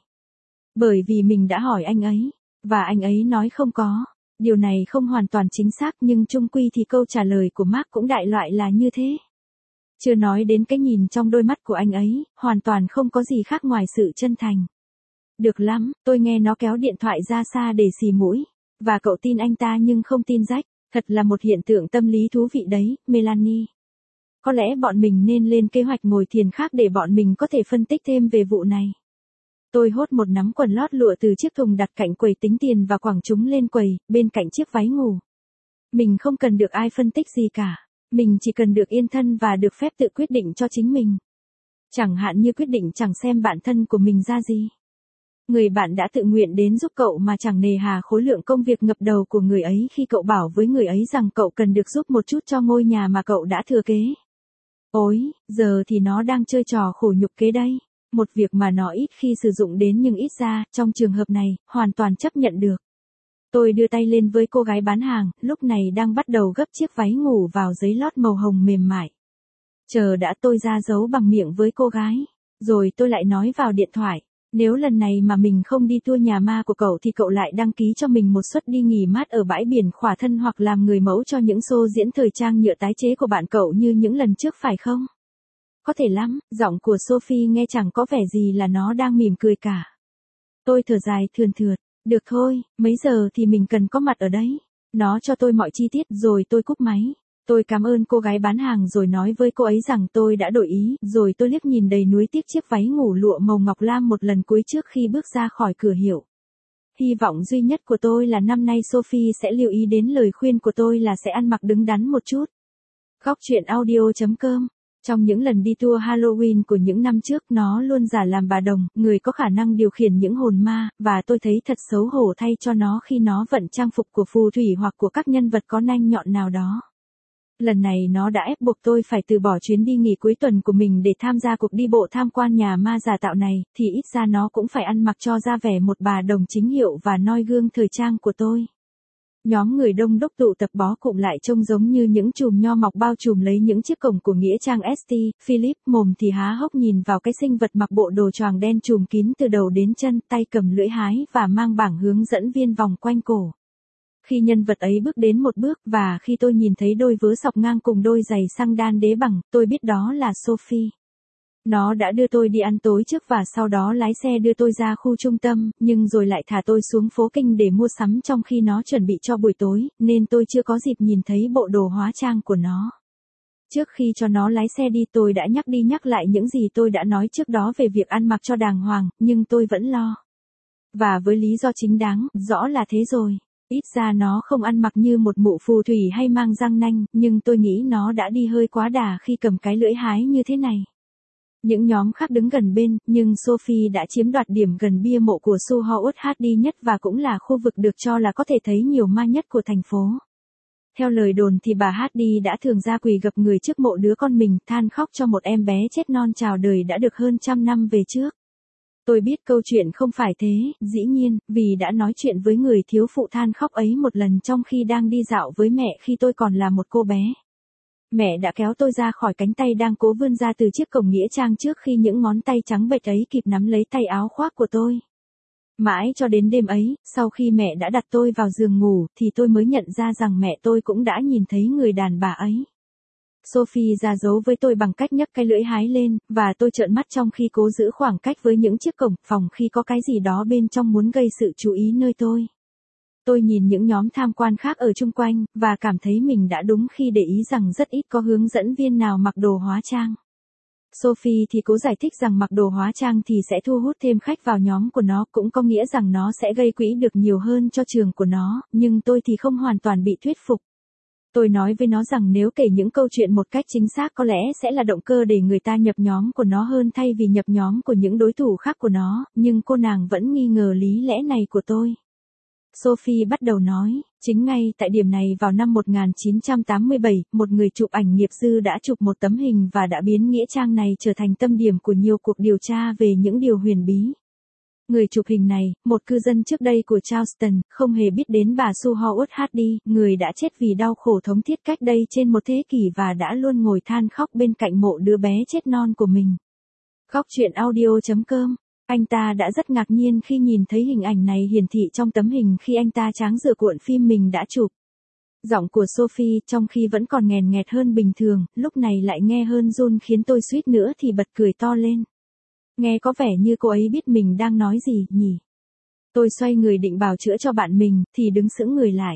Bởi vì mình đã hỏi anh ấy, và anh ấy nói không có. Điều này không hoàn toàn chính xác nhưng chung quy thì câu trả lời của Mark cũng đại loại là như thế. Chưa nói đến cái nhìn trong đôi mắt của anh ấy, hoàn toàn không có gì khác ngoài sự chân thành. Được lắm, tôi nghe nó kéo điện thoại ra xa để xì mũi. Và cậu tin anh ta nhưng không tin Jack. Thật là một hiện tượng tâm lý thú vị đấy, Melanie. Có lẽ bọn mình nên lên kế hoạch ngồi thiền khác để bọn mình có thể phân tích thêm về vụ này. Tôi hốt một nắm quần lót lụa từ chiếc thùng đặt cạnh quầy tính tiền và quẳng chúng lên quầy, bên cạnh chiếc váy ngủ. Mình không cần được ai phân tích gì cả. Mình chỉ cần được yên thân và được phép tự quyết định cho chính mình. Chẳng hạn như quyết định chẳng xem bạn thân của mình ra gì. Người bạn đã tự nguyện đến giúp cậu mà chẳng nề hà khối lượng công việc ngập đầu của người ấy khi cậu bảo với người ấy rằng cậu cần được giúp một chút cho ngôi nhà mà cậu đã thừa kế. Ôi, giờ thì nó đang chơi trò khổ nhục kế đây. Một việc mà nó ít khi sử dụng đến nhưng ít ra, trong trường hợp này, hoàn toàn chấp nhận được. Tôi đưa tay lên với cô gái bán hàng, lúc này đang bắt đầu gấp chiếc váy ngủ vào giấy lót màu hồng mềm mại. Chờ đã, tôi ra dấu bằng miệng với cô gái. Rồi tôi lại nói vào điện thoại. Nếu lần này mà mình không đi tour nhà ma của cậu thì cậu lại đăng ký cho mình một suất đi nghỉ mát ở bãi biển khỏa thân hoặc làm người mẫu cho những show diễn thời trang nhựa tái chế của bạn cậu như những lần trước phải không? Có thể lắm, giọng của Sophie nghe chẳng có vẻ gì là nó đang mỉm cười cả. Tôi thở dài thườn thượt. Được thôi, mấy giờ thì mình cần có mặt ở đấy. Nó cho tôi mọi chi tiết rồi tôi cúp máy. Tôi cảm ơn cô gái bán hàng rồi nói với cô ấy rằng tôi đã đổi ý, rồi tôi liếc nhìn đầy nuối tiếc chiếc váy ngủ lụa màu ngọc lam một lần cuối trước khi bước ra khỏi cửa hiệu. Hy vọng duy nhất của tôi là năm nay Sophie sẽ lưu ý đến lời khuyên của tôi là sẽ ăn mặc đứng đắn một chút. Góc chuyện audio.com. Trong những lần đi tour Halloween của những năm trước, nó luôn giả làm bà đồng, người có khả năng điều khiển những hồn ma, và tôi thấy thật xấu hổ thay cho nó khi nó vận trang phục của phù thủy hoặc của các nhân vật có nanh nhọn nào đó. Lần này nó đã ép buộc tôi phải từ bỏ chuyến đi nghỉ cuối tuần của mình để tham gia cuộc đi bộ tham quan nhà ma giả tạo này, thì ít ra nó cũng phải ăn mặc cho ra vẻ một bà đồng chính hiệu và noi gương thời trang của tôi. Nhóm người đông đúc tụ tập bó cụm lại trông giống như những chùm nho mọc bao trùm lấy những chiếc cổng của nghĩa trang St. Philip, mồm thì há hốc nhìn vào cái sinh vật mặc bộ đồ choàng đen trùm kín từ đầu đến chân, tay cầm lưỡi hái và mang bảng hướng dẫn viên vòng quanh cổ. Khi nhân vật ấy bước đến một bước và khi tôi nhìn thấy đôi vớ sọc ngang cùng đôi giày xăng đan đế bằng, tôi biết đó là Sophie. Nó đã đưa tôi đi ăn tối trước và sau đó lái xe đưa tôi ra khu trung tâm, nhưng rồi lại thả tôi xuống phố Kinh để mua sắm trong khi nó chuẩn bị cho buổi tối, nên tôi chưa có dịp nhìn thấy bộ đồ hóa trang của nó. Trước khi cho nó lái xe đi tôi đã nhắc đi nhắc lại những gì tôi đã nói trước đó về việc ăn mặc cho đàng hoàng, nhưng tôi vẫn lo. Và với lý do chính đáng, rõ là thế rồi. Ít ra nó không ăn mặc như một mụ phù thủy hay mang răng nanh, nhưng tôi nghĩ nó đã đi hơi quá đà khi cầm cái lưỡi hái như thế này. Những nhóm khác đứng gần bên, nhưng Sophie đã chiếm đoạt điểm gần bia mộ của Su Howard Hardy nhất và cũng là khu vực được cho là có thể thấy nhiều ma nhất của thành phố. Theo lời đồn thì bà Hardy đã thường ra quỳ gập người trước mộ đứa con mình, than khóc cho một em bé chết non chào đời đã được hơn 100 năm về trước. Tôi biết câu chuyện không phải thế, dĩ nhiên, vì đã nói chuyện với người thiếu phụ than khóc ấy một lần trong khi đang đi dạo với mẹ khi tôi còn là một cô bé. Mẹ đã kéo tôi ra khỏi cánh tay đang cố vươn ra từ chiếc cổng nghĩa trang trước khi những ngón tay trắng bệch ấy kịp nắm lấy tay áo khoác của tôi. Mãi cho đến đêm ấy, sau khi mẹ đã đặt tôi vào giường ngủ, thì tôi mới nhận ra rằng mẹ tôi cũng đã nhìn thấy người đàn bà ấy. Sophie ra dấu với tôi bằng cách nhấc cái lưỡi hái lên, và tôi trợn mắt trong khi cố giữ khoảng cách với những chiếc cổng phòng khi có cái gì đó bên trong muốn gây sự chú ý nơi tôi. Tôi nhìn những nhóm tham quan khác ở chung quanh, và cảm thấy mình đã đúng khi để ý rằng rất ít có hướng dẫn viên nào mặc đồ hóa trang. Sophie thì cố giải thích rằng mặc đồ hóa trang thì sẽ thu hút thêm khách vào nhóm của nó, cũng có nghĩa rằng nó sẽ gây quỹ được nhiều hơn cho trường của nó, nhưng tôi thì không hoàn toàn bị thuyết phục. Tôi nói với nó rằng nếu kể những câu chuyện một cách chính xác có lẽ sẽ là động cơ để người ta nhập nhóm của nó hơn thay vì nhập nhóm của những đối thủ khác của nó, nhưng cô nàng vẫn nghi ngờ lý lẽ này của tôi. Sophie bắt đầu nói, chính ngay tại điểm này vào năm 1987, một người chụp ảnh nghiệp dư đã chụp một tấm hình và đã biến nghĩa trang này trở thành tâm điểm của nhiều cuộc điều tra về những điều huyền bí. Người chụp hình này, một cư dân trước đây của Charleston, không hề biết đến bà Su Howard Hardy, người đã chết vì đau khổ thống thiết cách đây trên một thế kỷ và đã luôn ngồi than khóc bên cạnh mộ đứa bé chết non của mình. Góc chuyện audio.com. Anh ta đã rất ngạc nhiên khi nhìn thấy hình ảnh này hiển thị trong tấm hình khi anh ta tráng rửa cuộn phim mình đã chụp. Giọng của Sophie trong khi vẫn còn nghèn nghẹt hơn bình thường, lúc này lại nghe hơn run khiến tôi suýt nữa thì bật cười to lên. Nghe có vẻ như cô ấy biết mình đang nói gì, nhỉ? Tôi xoay người định bào chữa cho bạn mình, thì đứng sững người lại.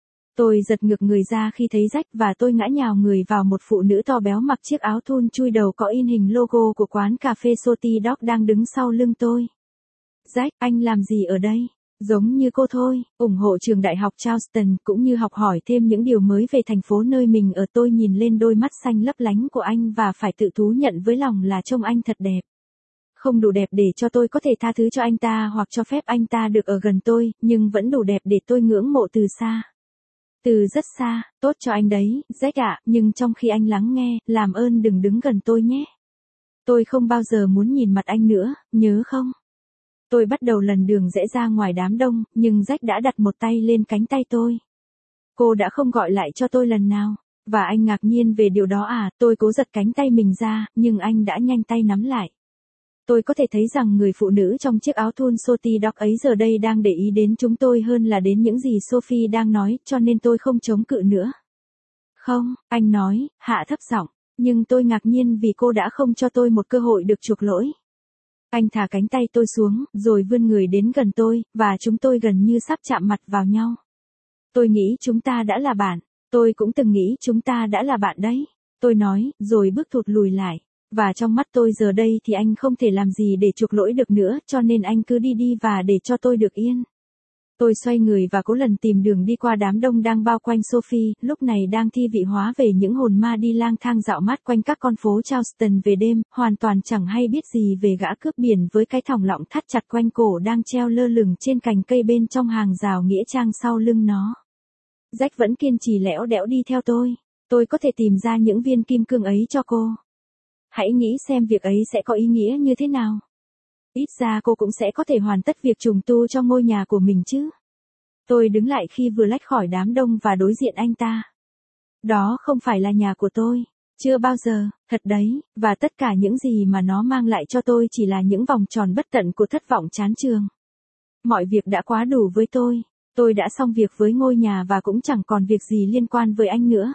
Tôi giật ngược người ra khi thấy rách và tôi ngã nhào người vào một phụ nữ to béo mặc chiếc áo thun chui đầu có in hình logo của quán cà phê Soti Dog đang đứng sau lưng tôi. Jack, anh làm gì ở đây? Giống như cô thôi, ủng hộ trường đại học Charleston cũng như học hỏi thêm những điều mới về thành phố nơi mình ở. Tôi nhìn lên đôi mắt xanh lấp lánh của anh và phải tự thú nhận với lòng là trông anh thật đẹp. Không đủ đẹp để cho tôi có thể tha thứ cho anh ta hoặc cho phép anh ta được ở gần tôi, nhưng vẫn đủ đẹp để tôi ngưỡng mộ từ xa. Từ rất xa, tốt cho anh đấy, Jack ạ, nhưng trong khi anh lắng nghe, làm ơn đừng đứng gần tôi nhé. Tôi không bao giờ muốn nhìn mặt anh nữa, nhớ không? Tôi bắt đầu lần đường rẽ ra ngoài đám đông, nhưng Jack đã đặt một tay lên cánh tay tôi. Cô đã không gọi lại cho tôi lần nào. Và anh ngạc nhiên về điều đó à? Tôi cố giật cánh tay mình ra, nhưng anh đã nhanh tay nắm lại. Tôi có thể thấy rằng người phụ nữ trong chiếc áo thun Sooty Dog ấy giờ đây đang để ý đến chúng tôi hơn là đến những gì Sophie đang nói, cho nên tôi không chống cự nữa. Không, anh nói, hạ thấp giọng, nhưng tôi ngạc nhiên vì cô đã không cho tôi một cơ hội được chuộc lỗi. Anh thả cánh tay tôi xuống, rồi vươn người đến gần tôi, và chúng tôi gần như sắp chạm mặt vào nhau. Tôi nghĩ chúng ta đã là bạn. Tôi cũng từng nghĩ chúng ta đã là bạn đấy. Tôi nói, rồi bước thụt lùi lại. Và trong mắt tôi giờ đây thì anh không thể làm gì để chuộc lỗi được nữa, cho nên anh cứ đi đi và để cho tôi được yên. Tôi xoay người và cố lần tìm đường đi qua đám đông đang bao quanh Sophie, lúc này đang thi vị hóa về những hồn ma đi lang thang dạo mát quanh các con phố Charleston về đêm, hoàn toàn chẳng hay biết gì về gã cướp biển với cái thòng lọng thắt chặt quanh cổ đang treo lơ lửng trên cành cây bên trong hàng rào nghĩa trang sau lưng nó. Jack vẫn kiên trì lẽo đẽo đi theo tôi. Tôi có thể tìm ra những viên kim cương ấy cho cô. Hãy nghĩ xem việc ấy sẽ có ý nghĩa như thế nào. Ít ra cô cũng sẽ có thể hoàn tất việc trùng tu cho ngôi nhà của mình chứ. Tôi đứng lại khi vừa lách khỏi đám đông và đối diện anh ta. Đó không phải là nhà của tôi. Chưa bao giờ, thật đấy, và tất cả những gì mà nó mang lại cho tôi chỉ là những vòng tròn bất tận của thất vọng chán chường. Mọi việc đã quá đủ với tôi. Tôi đã xong việc với ngôi nhà và cũng chẳng còn việc gì liên quan với anh nữa.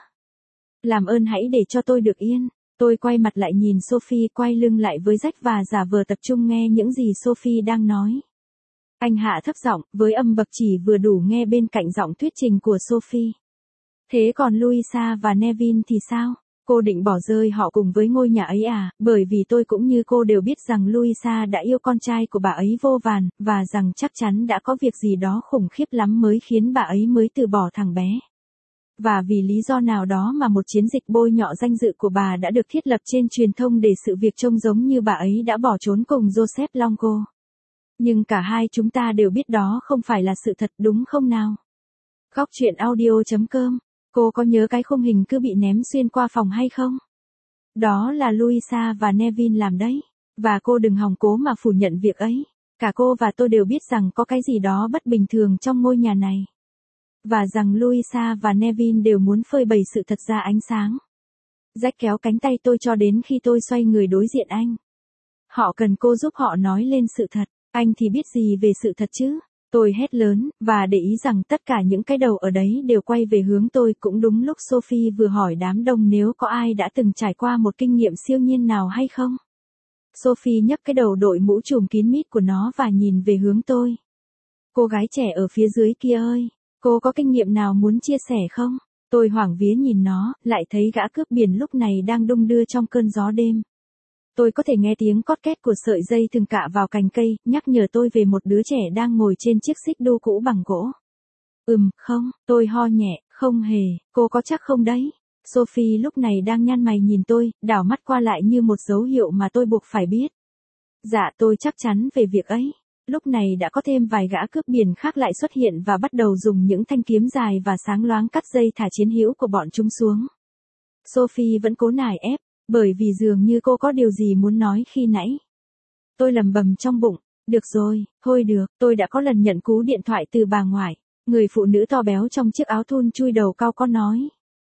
Làm ơn hãy để cho tôi được yên. Tôi quay mặt lại nhìn Sophie, quay lưng lại với Jack và giả vờ tập trung nghe những gì Sophie đang nói. Anh hạ thấp giọng, với âm bậc chỉ vừa đủ nghe bên cạnh giọng thuyết trình của Sophie. Thế còn Louisa và Nevin thì sao? Cô định bỏ rơi họ cùng với ngôi nhà ấy à? Bởi vì tôi cũng như cô đều biết rằng Louisa đã yêu con trai của bà ấy vô vàn, và rằng chắc chắn đã có việc gì đó khủng khiếp lắm mới khiến bà ấy mới từ bỏ thằng bé. Và vì lý do nào đó mà một chiến dịch bôi nhọ danh dự của bà đã được thiết lập trên truyền thông để sự việc trông giống như bà ấy đã bỏ trốn cùng Joseph Longo. Nhưng cả hai chúng ta đều biết đó không phải là sự thật, đúng không nào? Góc truyện audio.com. Cô có nhớ cái khung hình cứ bị ném xuyên qua phòng hay không? Đó là Louisa và Nevin làm đấy. Và cô đừng hòng cố mà phủ nhận việc ấy. Cả cô và tôi đều biết rằng có cái gì đó bất bình thường trong ngôi nhà này. Và rằng Louisa và Nevin đều muốn phơi bày sự thật ra ánh sáng. Jack kéo cánh tay tôi cho đến khi tôi xoay người đối diện anh. Họ cần cô giúp họ nói lên sự thật. Anh thì biết gì về sự thật chứ? Tôi hét lớn, và để ý rằng tất cả những cái đầu ở đấy đều quay về hướng tôi. Cũng đúng lúc Sophie vừa hỏi đám đông nếu có ai đã từng trải qua một kinh nghiệm siêu nhiên nào hay không. Sophie nhấc cái đầu đội mũ trùm kín mít của nó và nhìn về hướng tôi. Cô gái trẻ ở phía dưới kia ơi, cô có kinh nghiệm nào muốn chia sẻ không? Tôi hoảng vía nhìn nó, lại thấy gã cướp biển lúc này đang đung đưa trong cơn gió đêm. Tôi có thể nghe tiếng cót két của sợi dây thừng cạ vào cành cây, nhắc nhở tôi về một đứa trẻ đang ngồi trên chiếc xích đu cũ bằng gỗ. Không, tôi ho nhẹ, không hề, cô có chắc không đấy? Sophie lúc này đang nhăn mày nhìn tôi, đảo mắt qua lại như một dấu hiệu mà tôi buộc phải biết. Dạ, tôi chắc chắn về việc ấy. Lúc này đã có thêm vài gã cướp biển khác lại xuất hiện và bắt đầu dùng những thanh kiếm dài và sáng loáng cắt dây thả chiến hữu của bọn chúng xuống. Sophie vẫn cố nài ép, bởi vì dường như cô có điều gì muốn nói khi nãy. Tôi lầm bầm trong bụng, được rồi, thôi được, tôi đã có lần nhận cú điện thoại từ bà ngoại, người phụ nữ to béo trong chiếc áo thun chui đầu cao có nói.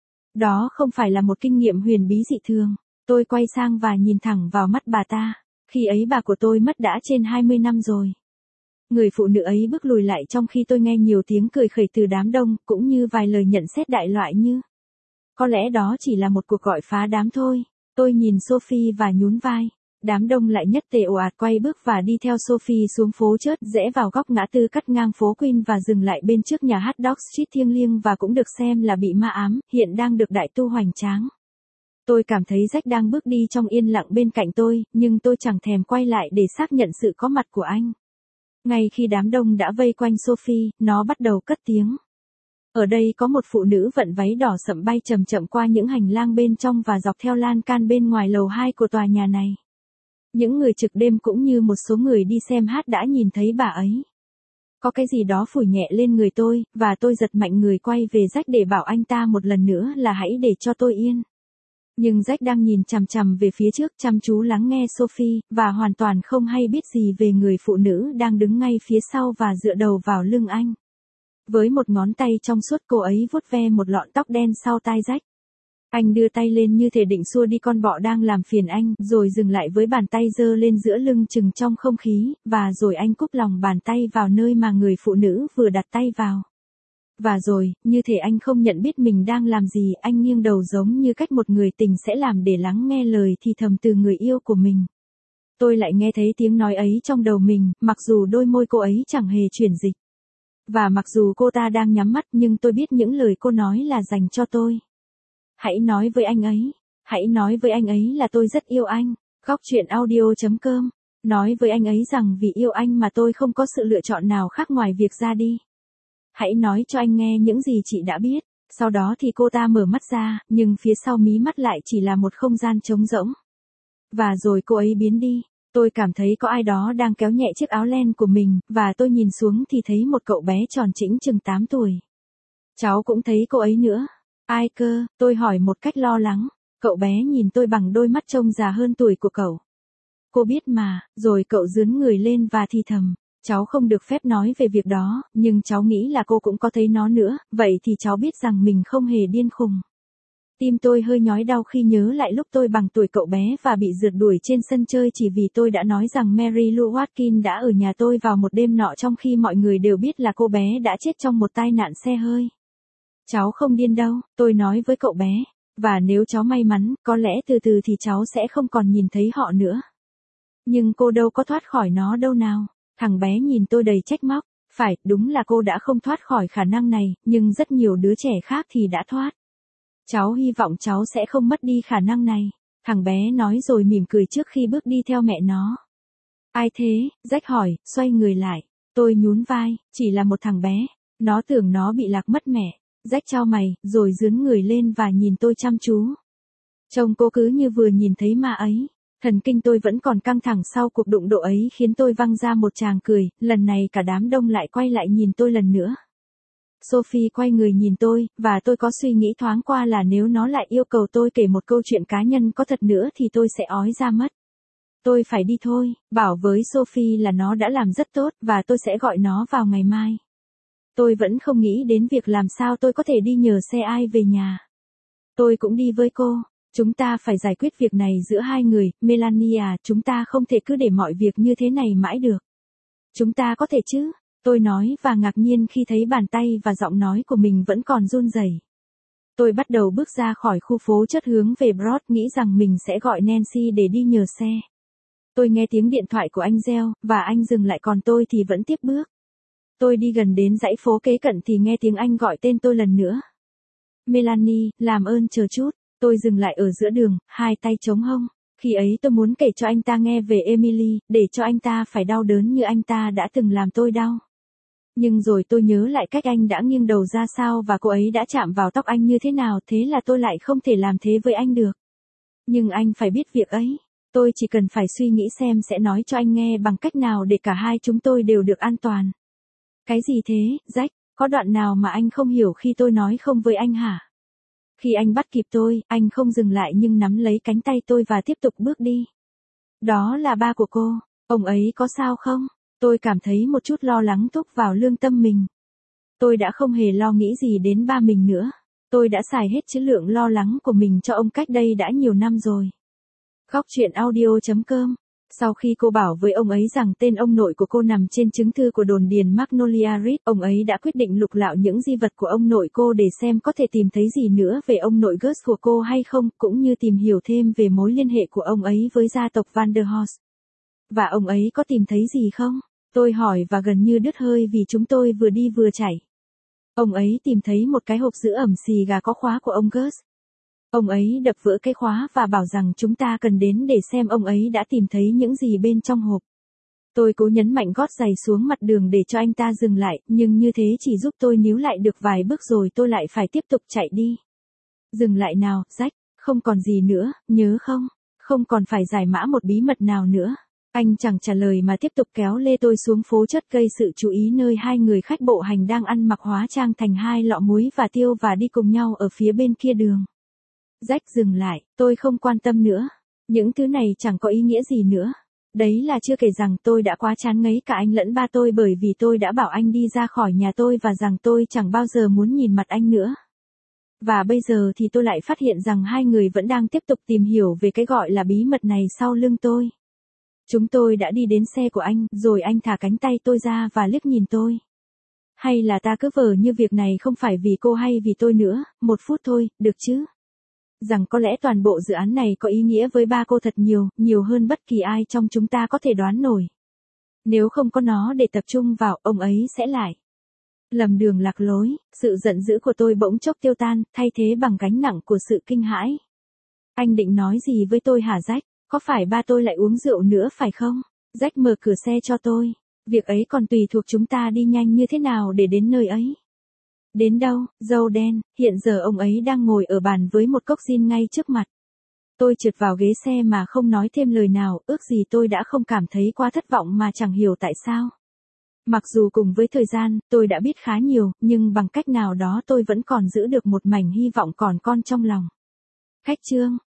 Đó không phải là một kinh nghiệm huyền bí dị thường. Tôi quay sang và nhìn thẳng vào mắt bà ta. Khi ấy bà của tôi mất đã trên 20 năm rồi. Người phụ nữ ấy bước lùi lại trong khi tôi nghe nhiều tiếng cười khẩy từ đám đông, cũng như vài lời nhận xét đại loại như: có lẽ đó chỉ là một cuộc gọi phá đám thôi. Tôi nhìn Sophie và nhún vai. Đám đông lại nhất tề ồ ạt quay bước và đi theo Sophie xuống phố chớt, rẽ vào góc ngã tư cắt ngang phố Queen và dừng lại bên trước nhà hát Dog Street thiêng liêng và cũng được xem là bị ma ám, hiện đang được đại tu hoành tráng. Tôi cảm thấy Jack đang bước đi trong yên lặng bên cạnh tôi, nhưng tôi chẳng thèm quay lại để xác nhận sự có mặt của anh. Ngay khi đám đông đã vây quanh Sophie, nó bắt đầu cất tiếng. Ở đây có một phụ nữ vận váy đỏ sậm bay chậm chậm qua những hành lang bên trong và dọc theo lan can bên ngoài lầu 2 của tòa nhà này. Những người trực đêm cũng như một số người đi xem hát đã nhìn thấy bà ấy. Có cái gì đó phủi nhẹ lên người tôi, và tôi giật mạnh người quay về Jack để bảo anh ta một lần nữa là hãy để cho tôi yên. Nhưng Jack đang nhìn chằm chằm về phía trước chăm chú lắng nghe Sophie, và hoàn toàn không hay biết gì về người phụ nữ đang đứng ngay phía sau và dựa đầu vào lưng anh. Với một ngón tay trong suốt cô ấy vuốt ve một lọn tóc đen sau tai Jack. Anh đưa tay lên như thể định xua đi con bọ đang làm phiền anh, rồi dừng lại với bàn tay giơ lên giữa lưng chừng trong không khí, và rồi anh cúp lòng bàn tay vào nơi mà người phụ nữ vừa đặt tay vào. Và rồi, như thể anh không nhận biết mình đang làm gì, anh nghiêng đầu giống như cách một người tình sẽ làm để lắng nghe lời thì thầm từ người yêu của mình. Tôi lại nghe thấy tiếng nói ấy trong đầu mình, mặc dù đôi môi cô ấy chẳng hề chuyển dịch. Và mặc dù cô ta đang nhắm mắt nhưng tôi biết những lời cô nói là dành cho tôi. Hãy nói với anh ấy. Hãy nói với anh ấy là tôi rất yêu anh. Góc chuyện audio.com. Nói với anh ấy rằng vì yêu anh mà tôi không có sự lựa chọn nào khác ngoài việc ra đi. Hãy nói cho anh nghe những gì chị đã biết. Sau đó thì cô ta mở mắt ra, nhưng phía sau mí mắt lại chỉ là một không gian trống rỗng. Và rồi cô ấy biến đi. Tôi cảm thấy có ai đó đang kéo nhẹ chiếc áo len của mình, và tôi nhìn xuống thì thấy một cậu bé tròn trĩnh chừng 8 tuổi. Cháu cũng thấy cô ấy nữa. Ai cơ, tôi hỏi một cách lo lắng. Cậu bé nhìn tôi bằng đôi mắt trông già hơn tuổi của cậu. Cô biết mà, rồi cậu giương người lên và thì thầm. Cháu không được phép nói về việc đó, nhưng cháu nghĩ là cô cũng có thấy nó nữa, vậy thì cháu biết rằng mình không hề điên khùng. Tim tôi hơi nhói đau khi nhớ lại lúc tôi bằng tuổi cậu bé và bị rượt đuổi trên sân chơi chỉ vì tôi đã nói rằng Mary Lou Watkin đã ở nhà tôi vào một đêm nọ trong khi mọi người đều biết là cô bé đã chết trong một tai nạn xe hơi. Cháu không điên đâu, tôi nói với cậu bé. Và nếu cháu may mắn, có lẽ từ từ thì cháu sẽ không còn nhìn thấy họ nữa. Nhưng cô đâu có thoát khỏi nó đâu nào. Thằng bé nhìn tôi đầy trách móc. Phải, đúng là cô đã không thoát khỏi khả năng này, nhưng rất nhiều đứa trẻ khác thì đã thoát. Cháu hy vọng cháu sẽ không mất đi khả năng này. Thằng bé nói rồi mỉm cười trước khi bước đi theo mẹ nó. Ai thế? Jack hỏi, xoay người lại. Tôi nhún vai, chỉ là một thằng bé. Nó tưởng nó bị lạc mất mẹ. Jack chau mày, rồi giương người lên và nhìn tôi chăm chú. Trông cô cứ như vừa nhìn thấy ma ấy. Thần kinh tôi vẫn còn căng thẳng sau cuộc đụng độ ấy khiến tôi văng ra một tràng cười, lần này cả đám đông lại quay lại nhìn tôi lần nữa. Sophie quay người nhìn tôi, và tôi có suy nghĩ thoáng qua là nếu nó lại yêu cầu tôi kể một câu chuyện cá nhân có thật nữa thì tôi sẽ ói ra mất. Tôi phải đi thôi, bảo với Sophie là nó đã làm rất tốt và tôi sẽ gọi nó vào ngày mai. Tôi vẫn không nghĩ đến việc làm sao tôi có thể đi nhờ xe ai về nhà. Tôi cũng đi với cô. Chúng ta phải giải quyết việc này giữa hai người, Melania, chúng ta không thể cứ để mọi việc như thế này mãi được. Chúng ta có thể chứ, tôi nói và ngạc nhiên khi thấy bàn tay và giọng nói của mình vẫn còn run rẩy. Tôi bắt đầu bước ra khỏi khu phố chợt hướng về Broad nghĩ rằng mình sẽ gọi Nancy để đi nhờ xe. Tôi nghe tiếng điện thoại của anh reo, và anh dừng lại còn tôi thì vẫn tiếp bước. Tôi đi gần đến dãy phố kế cận thì nghe tiếng anh gọi tên tôi lần nữa. Melanie, làm ơn chờ chút. Tôi dừng lại ở giữa đường, hai tay chống hông. Khi ấy tôi muốn kể cho anh ta nghe về Emily, để cho anh ta phải đau đớn như anh ta đã từng làm tôi đau. Nhưng rồi tôi nhớ lại cách anh đã nghiêng đầu ra sao và cô ấy đã chạm vào tóc anh như thế nào, thế là tôi lại không thể làm thế với anh được. Nhưng anh phải biết việc ấy. Tôi chỉ cần phải suy nghĩ xem sẽ nói cho anh nghe bằng cách nào để cả hai chúng tôi đều được an toàn. Cái gì thế, Jack? Có đoạn nào mà anh không hiểu khi tôi nói không với anh hả? Khi anh bắt kịp tôi, anh không dừng lại nhưng nắm lấy cánh tay tôi và tiếp tục bước đi. Đó là ba của cô, ông ấy có sao không? Tôi cảm thấy một chút lo lắng thúc vào lương tâm mình. Tôi đã không hề lo nghĩ gì đến ba mình nữa. Tôi đã xài hết chữ lượng lo lắng của mình cho ông cách đây đã nhiều năm rồi. Góc chuyện audio.com. Sau khi cô bảo với ông ấy rằng tên ông nội của cô nằm trên chứng thư của đồn điền Magnolia Ridge, ông ấy đã quyết định lục lạo những di vật của ông nội cô để xem có thể tìm thấy gì nữa về ông nội Gus của cô hay không, cũng như tìm hiểu thêm về mối liên hệ của ông ấy với gia tộc Van der Horst. Và ông ấy có tìm thấy gì không? Tôi hỏi và gần như đứt hơi vì chúng tôi vừa đi vừa chạy. Ông ấy tìm thấy một cái hộp giữ ẩm xì gà có khóa của ông Gus. Ông ấy đập vỡ cái khóa và bảo rằng chúng ta cần đến để xem ông ấy đã tìm thấy những gì bên trong hộp. Tôi cố nhấn mạnh gót giày xuống mặt đường để cho anh ta dừng lại, nhưng như thế chỉ giúp tôi níu lại được vài bước rồi tôi lại phải tiếp tục chạy đi. Dừng lại nào, Jack, không còn gì nữa, nhớ không? Không còn phải giải mã một bí mật nào nữa. Anh chẳng trả lời mà tiếp tục kéo lê tôi xuống phố chất gây sự chú ý nơi hai người khách bộ hành đang ăn mặc hóa trang thành hai lọ muối và tiêu và đi cùng nhau ở phía bên kia đường. Jack dừng lại, tôi không quan tâm nữa. Những thứ này chẳng có ý nghĩa gì nữa. Đấy là chưa kể rằng tôi đã quá chán ngấy cả anh lẫn ba tôi bởi vì tôi đã bảo anh đi ra khỏi nhà tôi và rằng tôi chẳng bao giờ muốn nhìn mặt anh nữa. Và bây giờ thì tôi lại phát hiện rằng hai người vẫn đang tiếp tục tìm hiểu về cái gọi là bí mật này sau lưng tôi. Chúng tôi đã đi đến xe của anh, rồi anh thả cánh tay tôi ra và liếc nhìn tôi. Hay là ta cứ vờ như việc này không phải vì cô hay vì tôi nữa, 1 phút thôi, được chứ? Rằng có lẽ toàn bộ dự án này có ý nghĩa với ba cô thật nhiều, nhiều hơn bất kỳ ai trong chúng ta có thể đoán nổi. Nếu không có nó để tập trung vào, ông ấy sẽ lại lầm đường lạc lối. Sự giận dữ của tôi bỗng chốc tiêu tan, thay thế bằng gánh nặng của sự kinh hãi. Anh định nói gì với tôi hả Jack? Có phải ba tôi lại uống rượu nữa phải không? Jack mở cửa xe cho tôi. Việc ấy còn tùy thuộc chúng ta đi nhanh như thế nào để đến nơi ấy. Đến đâu, dâu đen, hiện giờ ông ấy đang ngồi ở bàn với một cốc gin ngay trước mặt. Tôi trượt vào ghế xe mà không nói thêm lời nào, ước gì tôi đã không cảm thấy quá thất vọng mà chẳng hiểu tại sao. Mặc dù cùng với thời gian, tôi đã biết khá nhiều, nhưng bằng cách nào đó tôi vẫn còn giữ được một mảnh hy vọng còn con trong lòng. Khách trương,